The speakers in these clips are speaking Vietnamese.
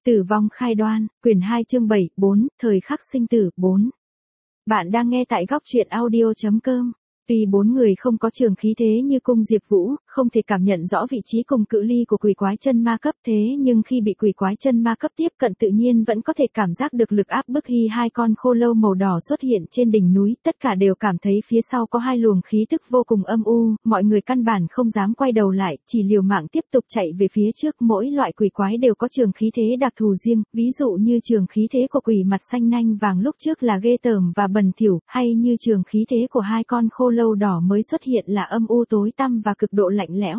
Tử vong khai đoan, quyển 2 chương 7, 4, thời khắc sinh tử, 4. Bạn đang nghe tại góc truyện audio.com. Tuy bốn người không có trường khí thế như cung Diệp Vũ, không thể cảm nhận rõ vị trí cùng cự ly của quỷ quái chân ma cấp thế nhưng khi bị quỷ quái chân ma cấp tiếp cận tự nhiên vẫn có thể cảm giác được lực áp bức khi hai con khô lâu màu đỏ xuất hiện trên đỉnh núi, tất cả đều cảm thấy phía sau có hai luồng khí tức vô cùng âm u, mọi người căn bản không dám quay đầu lại, chỉ liều mạng tiếp tục chạy về phía trước. Mỗi loại quỷ quái đều có trường khí thế đặc thù riêng, ví dụ như trường khí thế của quỷ mặt xanh nanh vàng lúc trước là ghê tởm và bẩn thỉu, hay như trường khí thế của hai con khô lâu đỏ mới xuất hiện là âm u tối tăm và cực độ lạnh lẽo.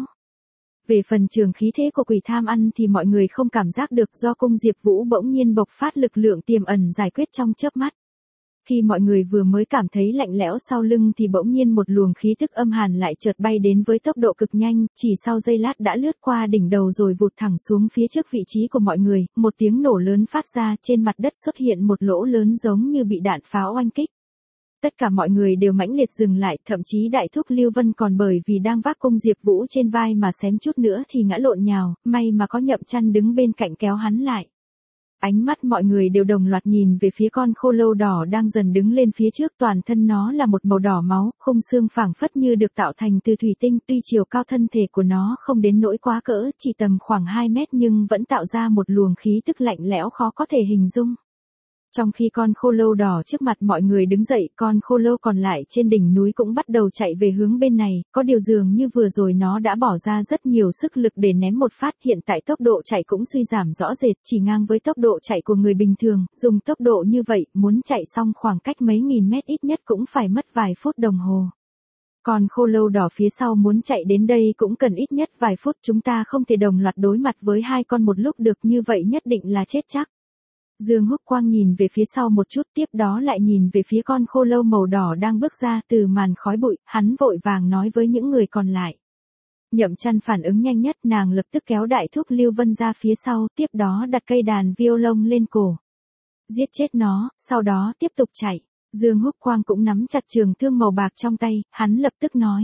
Về phần trường khí thế của quỷ tham ăn thì mọi người không cảm giác được do cung Diệp Vũ bỗng nhiên bộc phát lực lượng tiềm ẩn giải quyết trong chớp mắt. Khi mọi người vừa mới cảm thấy lạnh lẽo sau lưng thì bỗng nhiên một luồng khí tức âm hàn lại chợt bay đến với tốc độ cực nhanh, chỉ sau giây lát đã lướt qua đỉnh đầu rồi vụt thẳng xuống phía trước vị trí của mọi người, một tiếng nổ lớn phát ra, trên mặt đất xuất hiện một lỗ lớn giống như bị đạn pháo oanh kích. Tất cả mọi người đều mãnh liệt dừng lại, thậm chí đại thúc Lưu Vân còn bởi vì đang vác cung Diệp Vũ trên vai mà xém chút nữa thì ngã lộn nhào, may mà có Nhậm Chăn đứng bên cạnh kéo hắn lại. Ánh mắt mọi người đều đồng loạt nhìn về phía con khô lâu đỏ đang dần đứng lên phía trước, toàn thân nó là một màu đỏ máu, khung xương phảng phất như được tạo thành từ thủy tinh, tuy chiều cao thân thể của nó không đến nỗi quá cỡ, chỉ tầm khoảng 2 mét nhưng vẫn tạo ra một luồng khí tức lạnh lẽo khó có thể hình dung. Trong khi con khô lâu đỏ trước mặt mọi người đứng dậy, con khô lâu còn lại trên đỉnh núi cũng bắt đầu chạy về hướng bên này, có điều dường như vừa rồi nó đã bỏ ra rất nhiều sức lực để ném một phát, hiện tại tốc độ chạy cũng suy giảm rõ rệt, chỉ ngang với tốc độ chạy của người bình thường, dùng tốc độ như vậy, muốn chạy xong khoảng cách mấy nghìn mét ít nhất cũng phải mất vài phút đồng hồ. Còn khô lâu đỏ phía sau muốn chạy đến đây cũng cần ít nhất vài phút, chúng ta không thể đồng loạt đối mặt với hai con một lúc được, như vậy nhất định là chết chắc. Dương Húc Quang nhìn về phía sau một chút, tiếp đó lại nhìn về phía con khô lâu màu đỏ đang bước ra từ màn khói bụi, hắn vội vàng nói với những người còn lại. Nhậm Chăn phản ứng nhanh nhất, nàng lập tức kéo đại thúc Lưu Vân ra phía sau, tiếp đó đặt cây đàn violon lên cổ. Giết chết nó, sau đó tiếp tục chạy. Dương Húc Quang cũng nắm chặt trường thương màu bạc trong tay, hắn lập tức nói.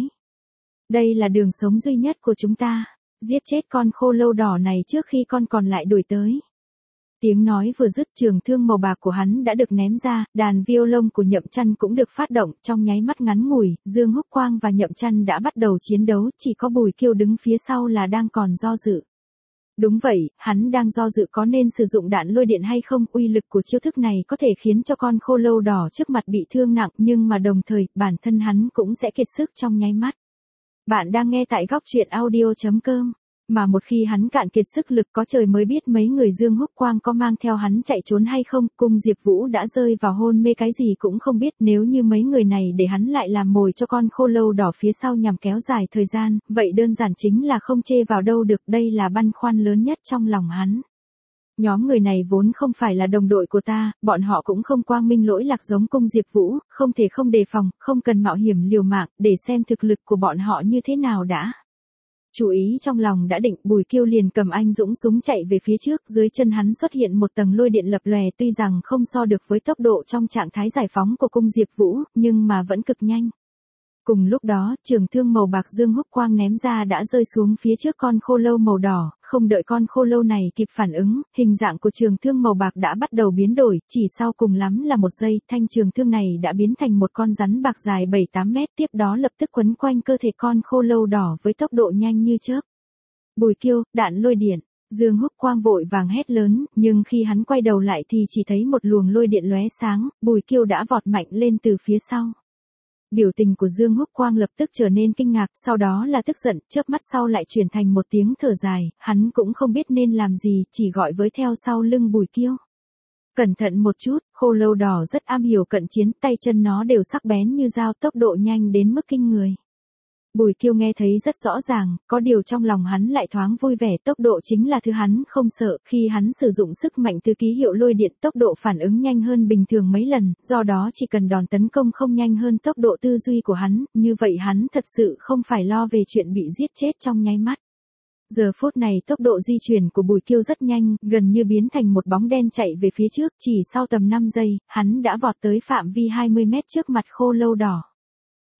Đây là đường sống duy nhất của chúng ta, giết chết con khô lâu đỏ này trước khi con còn lại đuổi tới. Tiếng nói vừa dứt, trường thương màu bạc của hắn đã được ném ra, đàn violon của Nhậm Chăn cũng được phát động, trong nháy mắt ngắn ngủi, Dương Húc Quang và Nhậm Chăn đã bắt đầu chiến đấu, chỉ có Bùi Kiêu đứng phía sau là đang còn do dự. Đúng vậy, hắn đang do dự có nên sử dụng đạn lôi điện hay không, uy lực của chiêu thức này có thể khiến cho con khô lâu đỏ trước mặt bị thương nặng, nhưng mà đồng thời, bản thân hắn cũng sẽ kiệt sức trong nháy mắt. Bạn đang nghe tại góc truyện audio.com. Mà một khi hắn cạn kiệt sức lực có trời mới biết mấy người Dương Húc Quang có mang theo hắn chạy trốn hay không, cung Diệp Vũ đã rơi vào hôn mê cái gì cũng không biết, nếu như mấy người này để hắn lại làm mồi cho con khô lâu đỏ phía sau nhằm kéo dài thời gian, vậy đơn giản chính là không chê vào đâu được, đây là băn khoăn lớn nhất trong lòng hắn. Nhóm người này vốn không phải là đồng đội của ta, bọn họ cũng không quang minh lỗi lạc giống cung Diệp Vũ, không thể không đề phòng, không cần mạo hiểm liều mạng, để xem thực lực của bọn họ như thế nào đã. Chú ý trong lòng đã định, Bùi Kiêu liền cầm anh dũng súng chạy về phía trước, dưới chân hắn xuất hiện một tầng lôi điện lập lòe, tuy rằng không so được với tốc độ trong trạng thái giải phóng của cung Diệp Vũ, nhưng mà vẫn cực nhanh. Cùng lúc đó, trường thương màu bạc Dương Húc Quang ném ra đã rơi xuống phía trước con khô lâu màu đỏ, không đợi con khô lâu này kịp phản ứng, hình dạng của trường thương màu bạc đã bắt đầu biến đổi, chỉ sau cùng lắm là một giây, thanh trường thương này đã biến thành một con rắn bạc dài 7-8 mét, tiếp đó lập tức quấn quanh cơ thể con khô lâu đỏ với tốc độ nhanh như chớp. Bùi Kiêu, đạn lôi điện. Dương Húc Quang vội vàng hét lớn, nhưng khi hắn quay đầu lại thì chỉ thấy một luồng lôi điện lóe sáng, Bùi Kiêu đã vọt mạnh lên từ phía sau. Biểu tình của Dương Húc Quang lập tức trở nên kinh ngạc, sau đó là tức giận, chớp mắt sau lại chuyển thành một tiếng thở dài, hắn cũng không biết nên làm gì, chỉ gọi với theo sau lưng Bùi Kiêu. Cẩn thận một chút, khô lâu đỏ rất am hiểu cận chiến, tay chân nó đều sắc bén như dao, tốc độ nhanh đến mức kinh người. Bùi Kiêu nghe thấy rất rõ ràng, có điều trong lòng hắn lại thoáng vui vẻ, tốc độ chính là thứ hắn không sợ, khi hắn sử dụng sức mạnh từ ký hiệu lôi điện, tốc độ phản ứng nhanh hơn bình thường mấy lần, do đó chỉ cần đòn tấn công không nhanh hơn tốc độ tư duy của hắn, như vậy hắn thật sự không phải lo về chuyện bị giết chết trong nháy mắt. Giờ phút này tốc độ di chuyển của Bùi Kiêu rất nhanh, gần như biến thành một bóng đen chạy về phía trước, chỉ sau tầm 5 giây, hắn đã vọt tới phạm vi 20 mét trước mặt khô lâu đỏ.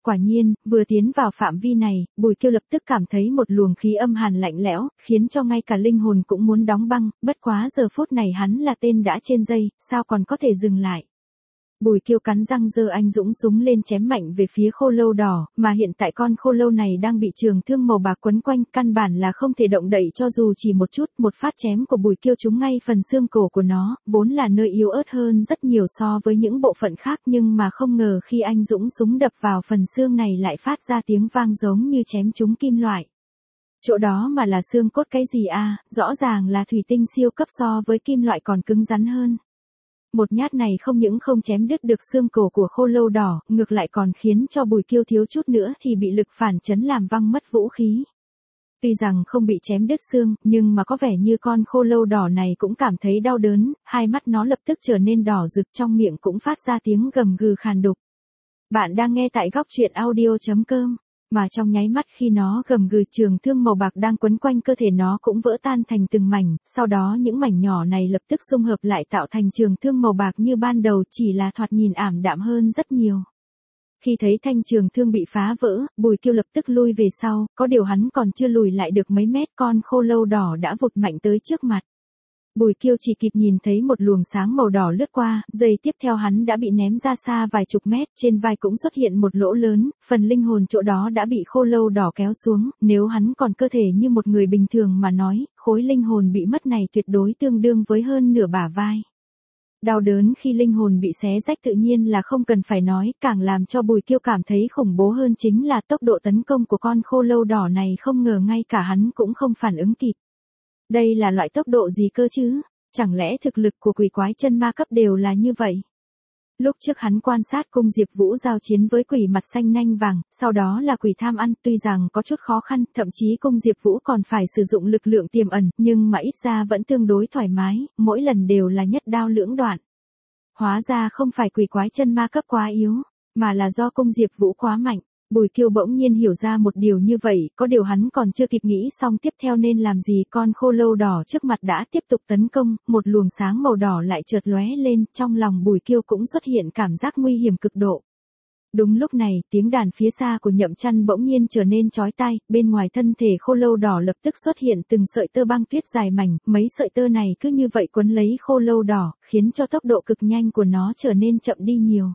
quả nhiên, vừa tiến vào phạm vi này, Bùi Kiêu lập tức cảm thấy một luồng khí âm hàn lạnh lẽo, khiến cho ngay cả linh hồn cũng muốn đóng băng, bất quá giờ phút này hắn là tên đã trên dây, sao còn có thể dừng lại. Bùi Kiêu cắn răng giơ anh dũng súng lên chém mạnh về phía khô lâu đỏ, mà hiện tại con khô lâu này đang bị trường thương màu bạc quấn quanh, căn bản là không thể động đậy cho dù chỉ một chút, một phát chém của Bùi Kiêu trúng ngay phần xương cổ của nó, vốn là nơi yếu ớt hơn rất nhiều so với những bộ phận khác, nhưng mà không ngờ khi anh dũng súng đập vào phần xương này lại phát ra tiếng vang giống như chém trúng kim loại. Chỗ đó mà là xương cốt cái gì à, rõ ràng là thủy tinh siêu cấp so với kim loại còn cứng rắn hơn. Một nhát này không những không chém đứt được xương cổ của khô lâu đỏ, ngược lại còn khiến cho Bùi Kiêu thiếu chút nữa thì bị lực phản chấn làm văng mất vũ khí. Tuy rằng không bị chém đứt xương, nhưng mà có vẻ như con khô lâu đỏ này cũng cảm thấy đau đớn, hai mắt nó lập tức trở nên đỏ rực, trong miệng cũng phát ra tiếng gầm gừ khàn đục. Bạn đang nghe tại góc truyện audio.com. Mà trong nháy mắt khi nó gầm gừ, trường thương màu bạc đang quấn quanh cơ thể nó cũng vỡ tan thành từng mảnh, sau đó những mảnh nhỏ này lập tức xung hợp lại tạo thành trường thương màu bạc như ban đầu, chỉ là thoạt nhìn ảm đạm hơn rất nhiều. Khi thấy thanh trường thương bị phá vỡ, Bùi Kiêu lập tức lui về sau, có điều hắn còn chưa lùi lại được mấy mét, con khô lâu đỏ đã vụt mạnh tới trước mặt. Bùi Kiêu chỉ kịp nhìn thấy một luồng sáng màu đỏ lướt qua, giây tiếp theo hắn đã bị ném ra xa vài chục mét, trên vai cũng xuất hiện một lỗ lớn, phần linh hồn chỗ đó đã bị khô lâu đỏ kéo xuống, nếu hắn còn cơ thể như một người bình thường mà nói, khối linh hồn bị mất này tuyệt đối tương đương với hơn nửa bả vai. Đau đớn khi linh hồn bị xé rách tự nhiên là không cần phải nói, càng làm cho Bùi Kiêu cảm thấy khủng bố hơn chính là tốc độ tấn công của con khô lâu đỏ này, không ngờ ngay cả hắn cũng không phản ứng kịp. Đây là loại tốc độ gì cơ chứ? Chẳng lẽ thực lực của quỷ quái chân ma cấp đều là như vậy? Lúc trước hắn quan sát cung Diệp Vũ giao chiến với quỷ mặt xanh nanh vàng, sau đó là quỷ tham ăn, tuy rằng có chút khó khăn, thậm chí cung Diệp Vũ còn phải sử dụng lực lượng tiềm ẩn, nhưng mà ít ra vẫn tương đối thoải mái, mỗi lần đều là nhất đao lưỡng đoạn. Hóa ra không phải quỷ quái chân ma cấp quá yếu, mà là do cung Diệp Vũ quá mạnh. Bùi Kiêu bỗng nhiên hiểu ra một điều như vậy, có điều hắn còn chưa kịp nghĩ xong tiếp theo nên làm gì, con khô lâu đỏ trước mặt đã tiếp tục tấn công, một luồng sáng màu đỏ lại chợt lóe lên, trong lòng Bùi Kiêu cũng xuất hiện cảm giác nguy hiểm cực độ. Đúng lúc này, tiếng đàn phía xa của Nhậm Chăn bỗng nhiên trở nên chói tai, bên ngoài thân thể khô lâu đỏ lập tức xuất hiện từng sợi tơ băng tuyết dài mảnh, mấy sợi tơ này cứ như vậy quấn lấy khô lâu đỏ, khiến cho tốc độ cực nhanh của nó trở nên chậm đi nhiều.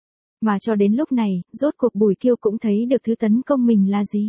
Mà cho đến lúc này, rốt cuộc Bùi Kiêu cũng thấy được thứ tấn công mình là gì.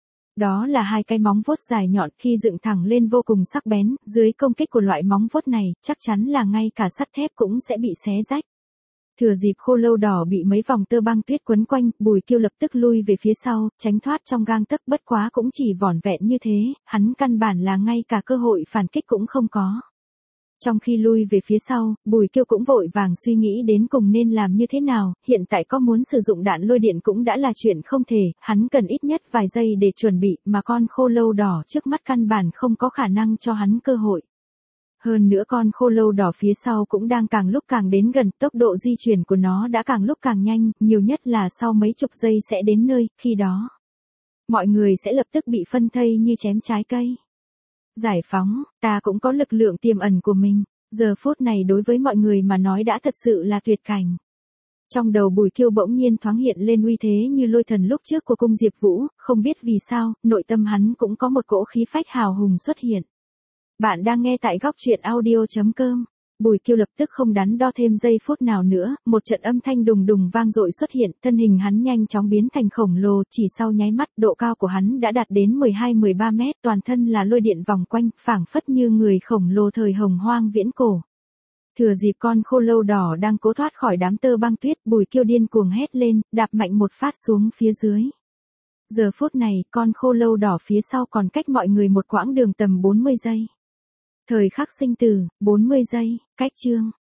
Đó là hai cái móng vuốt dài nhọn, khi dựng thẳng lên vô cùng sắc bén, dưới công kích của loại móng vuốt này, chắc chắn là ngay cả sắt thép cũng sẽ bị xé rách. Thừa dịp khô lâu đỏ bị mấy vòng tơ băng tuyết quấn quanh, Bùi Kiêu lập tức lui về phía sau, tránh thoát trong gang tấc, bất quá cũng chỉ vỏn vẹn như thế, hắn căn bản là ngay cả cơ hội phản kích cũng không có. Trong khi lui về phía sau, Bùi Kiêu cũng vội vàng suy nghĩ đến cùng nên làm như thế nào, hiện tại có muốn sử dụng đạn lôi điện cũng đã là chuyện không thể, hắn cần ít nhất vài giây để chuẩn bị, mà con khô lâu đỏ trước mắt căn bản không có khả năng cho hắn cơ hội. Hơn nữa con khô lâu đỏ phía sau cũng đang càng lúc càng đến gần, tốc độ di chuyển của nó đã càng lúc càng nhanh, nhiều nhất là sau mấy chục giây sẽ đến nơi, khi đó mọi người sẽ lập tức bị phân thây như chém trái cây. Giải phóng, ta cũng có lực lượng tiềm ẩn của mình, giờ phút này đối với mọi người mà nói đã thật sự là tuyệt cảnh. Trong đầu Bùi Kiêu bỗng nhiên thoáng hiện lên uy thế như lôi thần lúc trước của cung Diệp Vũ, không biết vì sao, nội tâm hắn cũng có một cỗ khí phách hào hùng xuất hiện. Bạn đang nghe tại góc truyện audio.com. Bùi Kiêu lập tức không đắn đo thêm giây phút nào nữa, một trận âm thanh đùng đùng vang dội xuất hiện, thân hình hắn nhanh chóng biến thành khổng lồ, chỉ sau nháy mắt, độ cao của hắn đã đạt đến 12-13 mét, toàn thân là lôi điện vòng quanh, phảng phất như người khổng lồ thời Hồng Hoang viễn cổ. Thừa dịp con khô lâu đỏ đang cố thoát khỏi đám tơ băng tuyết, Bùi Kiêu điên cuồng hét lên, đạp mạnh một phát xuống phía dưới. Giờ phút này, con khô lâu đỏ phía sau còn cách mọi người một quãng đường tầm 40 giây. Thời khắc sinh tử, 40 giây, cách chương.